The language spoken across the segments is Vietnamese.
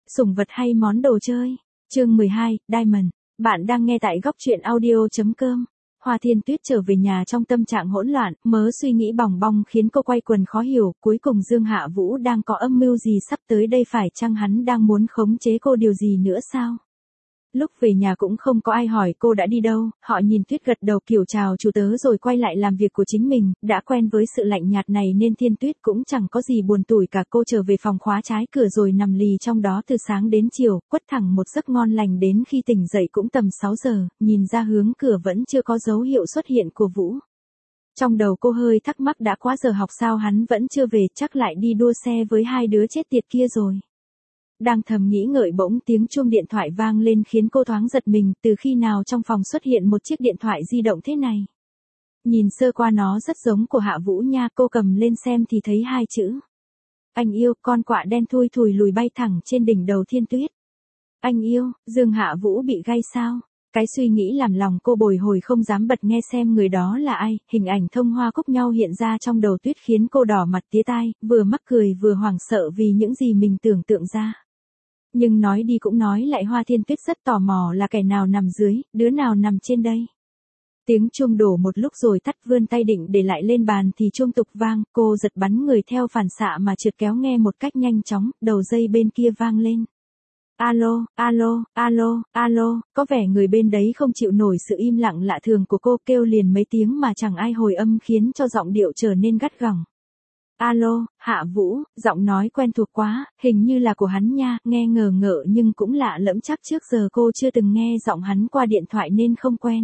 Sủng vật hay món đồ chơi? Chương 12, Diamond. Bạn đang nghe tại góc truyện audio.com. Hoa Thiên Tuyết trở về nhà trong tâm trạng hỗn loạn, mớ suy nghĩ bòng bong khiến cô quay quần khó hiểu, cuối cùng Dương Hạ Vũ đang có âm mưu gì sắp tới đây, phải chăng hắn đang muốn khống chế cô điều gì nữa sao? Lúc về nhà cũng không có ai hỏi cô đã đi đâu, họ nhìn Tuyết gật đầu kiểu chào chủ tớ rồi quay lại làm việc của chính mình, đã quen với sự lạnh nhạt này nên Thiên Tuyết cũng chẳng có gì buồn tủi cả. Cô trở về phòng khóa trái cửa rồi nằm lì trong đó từ sáng đến chiều, quất thẳng một giấc ngon lành đến khi tỉnh dậy cũng tầm 6 giờ, nhìn ra hướng cửa vẫn chưa có dấu hiệu xuất hiện của Vũ. Trong đầu cô hơi thắc mắc đã quá giờ học sao hắn vẫn chưa về, chắc lại đi đua xe với hai đứa chết tiệt kia rồi. Đang thầm nghĩ ngợi bỗng tiếng chuông điện thoại vang lên khiến cô thoáng giật mình, từ khi nào trong phòng xuất hiện một chiếc điện thoại di động thế này. Nhìn sơ qua nó rất giống của Hạ Vũ nha, cô cầm lên xem thì thấy hai chữ. Anh yêu, con quạ đen thui thùi lùi bay thẳng trên đỉnh đầu Thiên Tuyết. Anh yêu, Dương Hạ Vũ bị gay sao? Cái suy nghĩ làm lòng cô bồi hồi không dám bật nghe xem người đó là ai, hình ảnh thông hoa cúc nhau hiện ra trong đầu Tuyết khiến cô đỏ mặt tía tai, vừa mắc cười vừa hoảng sợ vì những gì mình tưởng tượng ra. Nhưng nói đi cũng nói lại, Hoa Thiên Tuyết rất tò mò là kẻ nào nằm dưới, đứa nào nằm trên đây. Tiếng chuông đổ một lúc rồi tắt, vươn tay định để lại lên bàn thì chuông tục vang, cô giật bắn người theo phản xạ mà trượt kéo nghe một cách nhanh chóng, đầu dây bên kia vang lên. Alo, alo, alo, alo, có vẻ người bên đấy không chịu nổi sự im lặng lạ thường của cô, kêu liền mấy tiếng mà chẳng ai hồi âm khiến cho giọng điệu trở nên gắt gỏng. Alo, Hạ Vũ, giọng nói quen thuộc quá, hình như là của hắn nha, nghe ngờ ngợ nhưng cũng lạ lẫm, chắc trước giờ cô chưa từng nghe giọng hắn qua điện thoại nên không quen.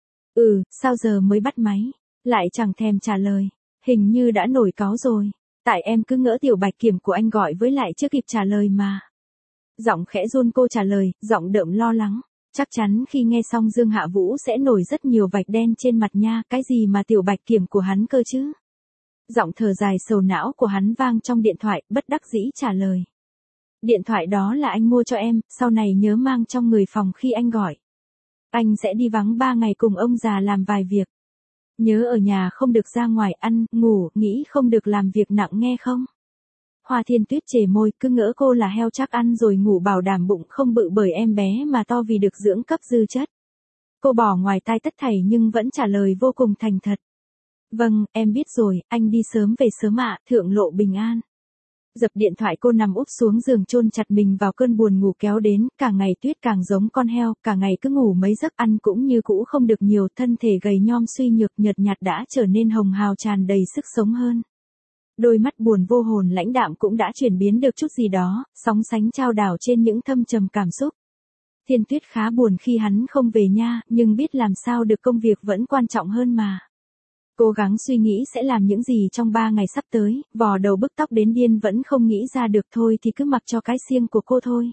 Sao giờ mới bắt máy, lại chẳng thèm trả lời, hình như đã nổi cáu rồi, tại em cứ ngỡ Tiểu Bạch Kiểm của anh gọi với lại chưa kịp trả lời mà. Giọng khẽ run cô trả lời, giọng đượm lo lắng, chắc chắn khi nghe xong Dương Hạ Vũ sẽ nổi rất nhiều vạch đen trên mặt nha, cái gì mà Tiểu Bạch Kiểm của hắn cơ chứ? Giọng thở dài sầu não của hắn vang trong điện thoại, bất đắc dĩ trả lời. Điện thoại đó là anh mua cho em, sau này nhớ mang trong người phòng khi anh gọi. Anh sẽ đi vắng 3 ngày cùng ông già làm vài việc. Nhớ ở nhà không được ra ngoài ăn, ngủ, nghĩ không được làm việc nặng nghe không? Hoa Thiên Tuyết chề môi, cứ ngỡ cô là heo chắc ăn rồi ngủ bảo đảm bụng không bự bởi em bé mà to vì được dưỡng cấp dư chất. Cô bỏ ngoài tai tất thảy nhưng vẫn trả lời vô cùng thành thật. Vâng, em biết rồi, anh đi sớm về sớm ạ, thượng lộ bình an. Dập điện thoại cô nằm úp xuống giường chôn chặt mình vào cơn buồn ngủ kéo đến, cả ngày Tuyết càng giống con heo, cả ngày cứ ngủ mấy giấc, ăn cũng như cũ không được nhiều, thân thể gầy nhom suy nhược nhợt nhạt đã trở nên hồng hào tràn đầy sức sống hơn. Đôi mắt buồn vô hồn lãnh đạm cũng đã chuyển biến được chút gì đó, sóng sánh trao đảo trên những thâm trầm cảm xúc. Thiên Tuyết khá buồn khi hắn không về nha, nhưng biết làm sao được, công việc vẫn quan trọng hơn mà. Cố gắng suy nghĩ sẽ làm những gì trong 3 ngày sắp tới, vò đầu bứt tóc đến điên vẫn không nghĩ ra được, thôi thì cứ mặc cho cái xiêng của cô thôi.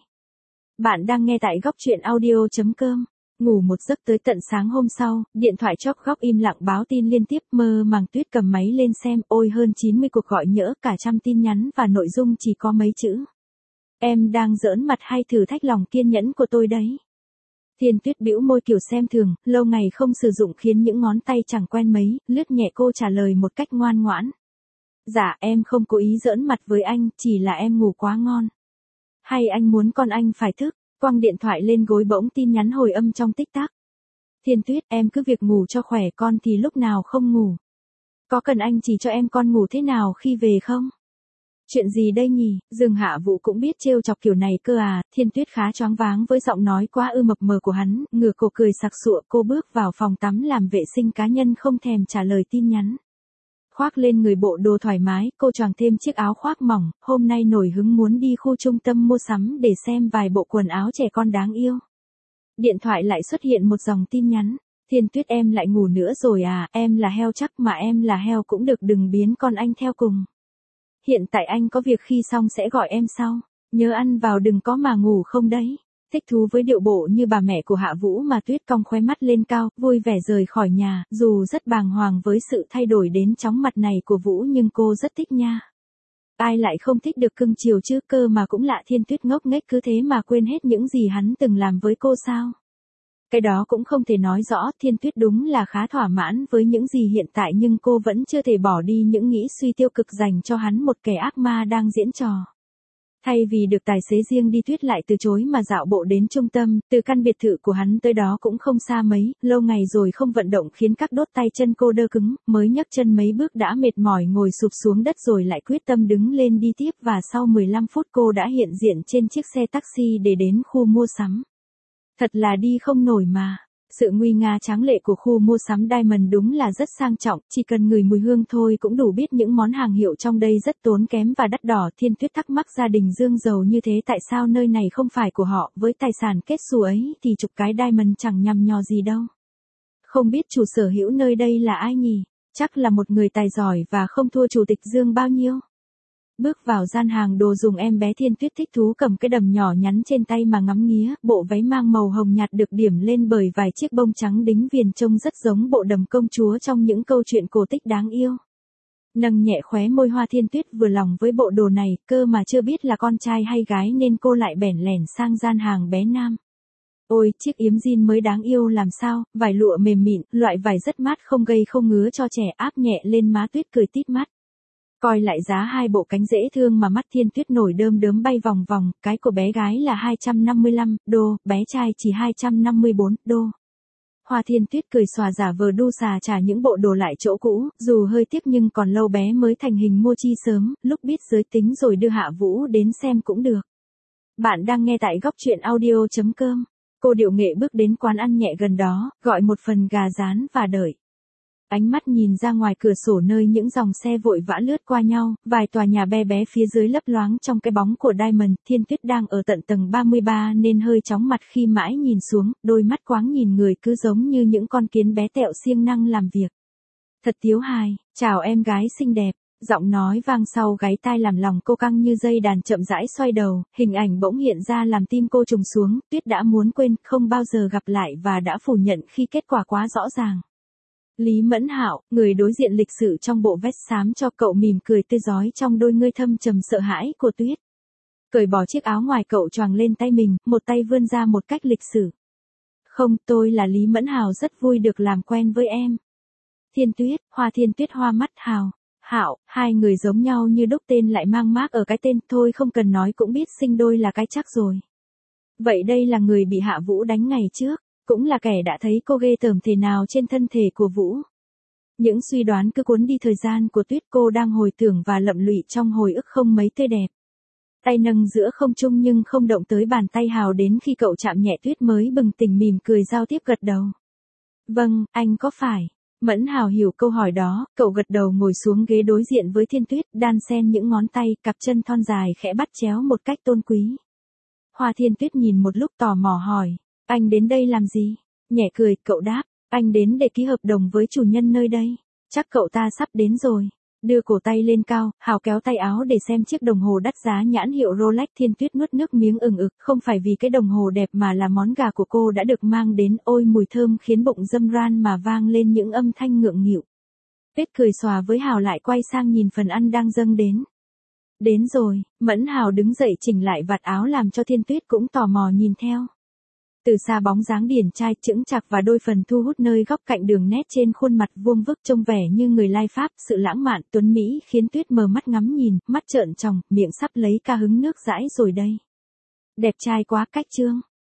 Bạn đang nghe tại góc truyện audio.com. Ngủ một giấc tới tận sáng hôm sau, điện thoại chóp góc im lặng báo tin liên tiếp, mơ màng Tuyết cầm máy lên xem, ôi hơn 90 cuộc gọi nhỡ, cả trăm tin nhắn và nội dung chỉ có mấy chữ. Em đang giỡn mặt hay thử thách lòng kiên nhẫn của tôi đấy? Thiên Tuyết bĩu môi kiểu xem thường, lâu ngày không sử dụng khiến những ngón tay chẳng quen mấy, lướt nhẹ cô trả lời một cách ngoan ngoãn. Dạ em không cố ý giỡn mặt với anh, chỉ là em ngủ quá ngon. Hay anh muốn con anh phải thức? Quăng điện thoại lên gối bỗng tin nhắn hồi âm trong tích tắc. Thiên Tuyết, em cứ việc ngủ cho khỏe, con thì lúc nào không ngủ. Có cần anh chỉ cho em con ngủ thế nào khi về không? Chuyện gì đây nhỉ, Dương Hạ Vũ cũng biết trêu chọc kiểu này cơ à? Thiên Tuyết khá choáng váng với giọng nói quá mập mờ của hắn, ngửa cổ cười sặc sụa, cô bước vào phòng tắm làm vệ sinh cá nhân không thèm trả lời tin nhắn. Khoác lên người bộ đồ thoải mái, cô choàng thêm chiếc áo khoác mỏng, hôm nay nổi hứng muốn đi khu trung tâm mua sắm để xem vài bộ quần áo trẻ con đáng yêu. Điện thoại lại xuất hiện một dòng tin nhắn. Thiên Tuyết, em lại ngủ nữa rồi à, em là heo chắc mà em là heo cũng được, đừng biến con anh theo cùng. Hiện tại anh có việc, khi xong sẽ gọi em sau. Nhớ ăn vào đừng có mà ngủ không đấy. Thích thú với điệu bộ như bà mẹ của Hạ Vũ mà Tuyết cong khóe mắt lên cao, vui vẻ rời khỏi nhà, dù rất bàng hoàng với sự thay đổi đến chóng mặt này của Vũ nhưng cô rất thích nha. Ai lại không thích được cưng chiều chứ, cơ mà cũng lạ, Thiên Tuyết ngốc nghếch cứ thế mà quên hết những gì hắn từng làm với cô sao? Cái đó cũng không thể nói rõ, Thiên Tuyết đúng là khá thỏa mãn với những gì hiện tại nhưng cô vẫn chưa thể bỏ đi những nghĩ suy tiêu cực dành cho hắn, một kẻ ác ma đang diễn trò. Thay vì được tài xế riêng đi Tuyết lại từ chối mà dạo bộ đến trung tâm, từ căn biệt thự của hắn tới đó cũng không xa mấy, lâu ngày rồi không vận động khiến các đốt tay chân cô đơ cứng, mới nhấc chân mấy bước đã mệt mỏi ngồi sụp xuống đất rồi lại quyết tâm đứng lên đi tiếp và sau 15 phút cô đã hiện diện trên chiếc xe taxi để đến khu mua sắm. Thật là đi không nổi mà. Sự nguy nga tráng lệ của khu mua sắm Diamond đúng là rất sang trọng, chỉ cần ngửi mùi hương thôi cũng đủ biết những món hàng hiệu trong đây rất tốn kém và đắt đỏ. Thiên Tuyết thắc mắc gia đình Dương giàu như thế tại sao nơi này không phải của họ, với tài sản kết xù ấy thì chục cái Diamond chẳng nhằm nhò gì đâu. Không biết chủ sở hữu nơi đây là ai nhỉ? Chắc là một người tài giỏi và không thua chủ tịch Dương bao nhiêu. Bước vào gian hàng đồ dùng, em bé Thiên Tuyết thích thú cầm cái đầm nhỏ nhắn trên tay mà ngắm nghía, bộ váy mang màu hồng nhạt được điểm lên bởi vài chiếc bông trắng đính viền trông rất giống bộ đầm công chúa trong những câu chuyện cổ tích đáng yêu. Nâng nhẹ khóe môi Hoa Thiên Tuyết vừa lòng với bộ đồ này, cơ mà chưa biết là con trai hay gái nên cô lại bẻn lẻn sang gian hàng bé nam. Ôi, chiếc yếm jean mới đáng yêu làm sao, vải lụa mềm mịn, loại vải rất mát không gây không ngứa cho trẻ, áp nhẹ lên má Tuyết cười tít mắt. Coi lại giá hai bộ cánh dễ thương mà mắt Thiên Tuyết nổi đơm đớm bay vòng vòng, cái của bé gái là 255 đô, bé trai chỉ 254 đô. Hoa Thiên Tuyết cười xòa giả vờ đu xà trả những bộ đồ lại chỗ cũ, dù hơi tiếc nhưng còn lâu bé mới thành hình mua chi sớm, lúc biết giới tính rồi đưa Hạ Vũ đến xem cũng được. Bạn đang nghe tại góc truyện audio.com. Cô điệu nghệ bước đến quán ăn nhẹ gần đó, gọi một phần gà rán và đợi. Ánh mắt nhìn ra ngoài cửa sổ nơi những dòng xe vội vã lướt qua nhau, vài tòa nhà bé bé phía dưới lấp loáng trong cái bóng của Diamond. Thiên Tuyết đang ở tận tầng 33 nên hơi chóng mặt khi mãi nhìn xuống, đôi mắt quáng nhìn người cứ giống như những con kiến bé tẹo siêng năng làm việc. Thật thiếu hài, chào em gái xinh đẹp, giọng nói vang sau gáy tai làm lòng cô căng như dây đàn chậm rãi xoay đầu, hình ảnh bỗng hiện ra làm tim cô trùng xuống, Tuyết đã muốn quên, không bao giờ gặp lại và đã phủ nhận khi kết quả quá rõ ràng. Lý Mẫn Hạo, người đối diện lịch sự trong bộ vest xám cho cậu mỉm cười tươi rói trong đôi ngươi thâm trầm sợ hãi của Tuyết. Cởi bỏ chiếc áo ngoài cậu choàng lên tay mình, một tay vươn ra một cách lịch sự. Không, tôi là Lý Mẫn Hạo, rất vui được làm quen với em. Thiên Tuyết, Hoa Thiên Tuyết hoa mắt Hào. Hạo, hai người giống nhau như đúc, tên lại mang mác ở cái tên, thôi không cần nói cũng biết sinh đôi là cái chắc rồi. Vậy đây là người bị Hạ Vũ đánh ngày trước. Cũng là kẻ đã thấy cô ghê tởm thế nào trên thân thể của Vũ. Những suy đoán cứ cuốn đi thời gian của Tuyết, cô đang hồi tưởng và lậm lụy trong hồi ức không mấy tươi đẹp. Tay nâng giữa không trung nhưng không động tới bàn tay Hào, đến khi cậu chạm nhẹ Tuyết mới bừng tỉnh mỉm cười giao tiếp gật đầu. Vâng, anh có phải? Mẫn Hào hiểu câu hỏi đó, cậu gật đầu ngồi xuống ghế đối diện với Thiên Tuyết, đan xen những ngón tay, cặp chân thon dài khẽ bắt chéo một cách tôn quý. Hoa Thiên Tuyết nhìn một lúc tò mò hỏi. Anh đến đây làm gì? Nhẹ cười, cậu đáp, anh đến để ký hợp đồng với chủ nhân nơi đây. Chắc cậu ta sắp đến rồi. Đưa cổ tay lên cao, Hào kéo tay áo để xem chiếc đồng hồ đắt giá nhãn hiệu Rolex. Thiên Tuyết nuốt nước miếng ừng ực, không phải vì cái đồng hồ đẹp mà là món gà của cô đã được mang đến, ôi mùi thơm khiến bụng râm ran mà vang lên những âm thanh ngượng nghịu. Tuyết cười xòa với Hào lại quay sang nhìn phần ăn đang dâng đến. Đến rồi, Mẫn Hào đứng dậy chỉnh lại vạt áo làm cho Thiên Tuyết cũng tò mò nhìn theo. Từ xa bóng dáng điển trai chững chạc và đôi phần thu hút nơi góc cạnh đường nét trên khuôn mặt vuông vức trông vẻ như người lai Pháp, sự lãng mạn tuấn mỹ khiến Tuyết mờ mắt ngắm nhìn, mắt trợn tròng, miệng sắp lấy ca hứng nước dãi rồi đây. Đẹp trai quá cách Trương.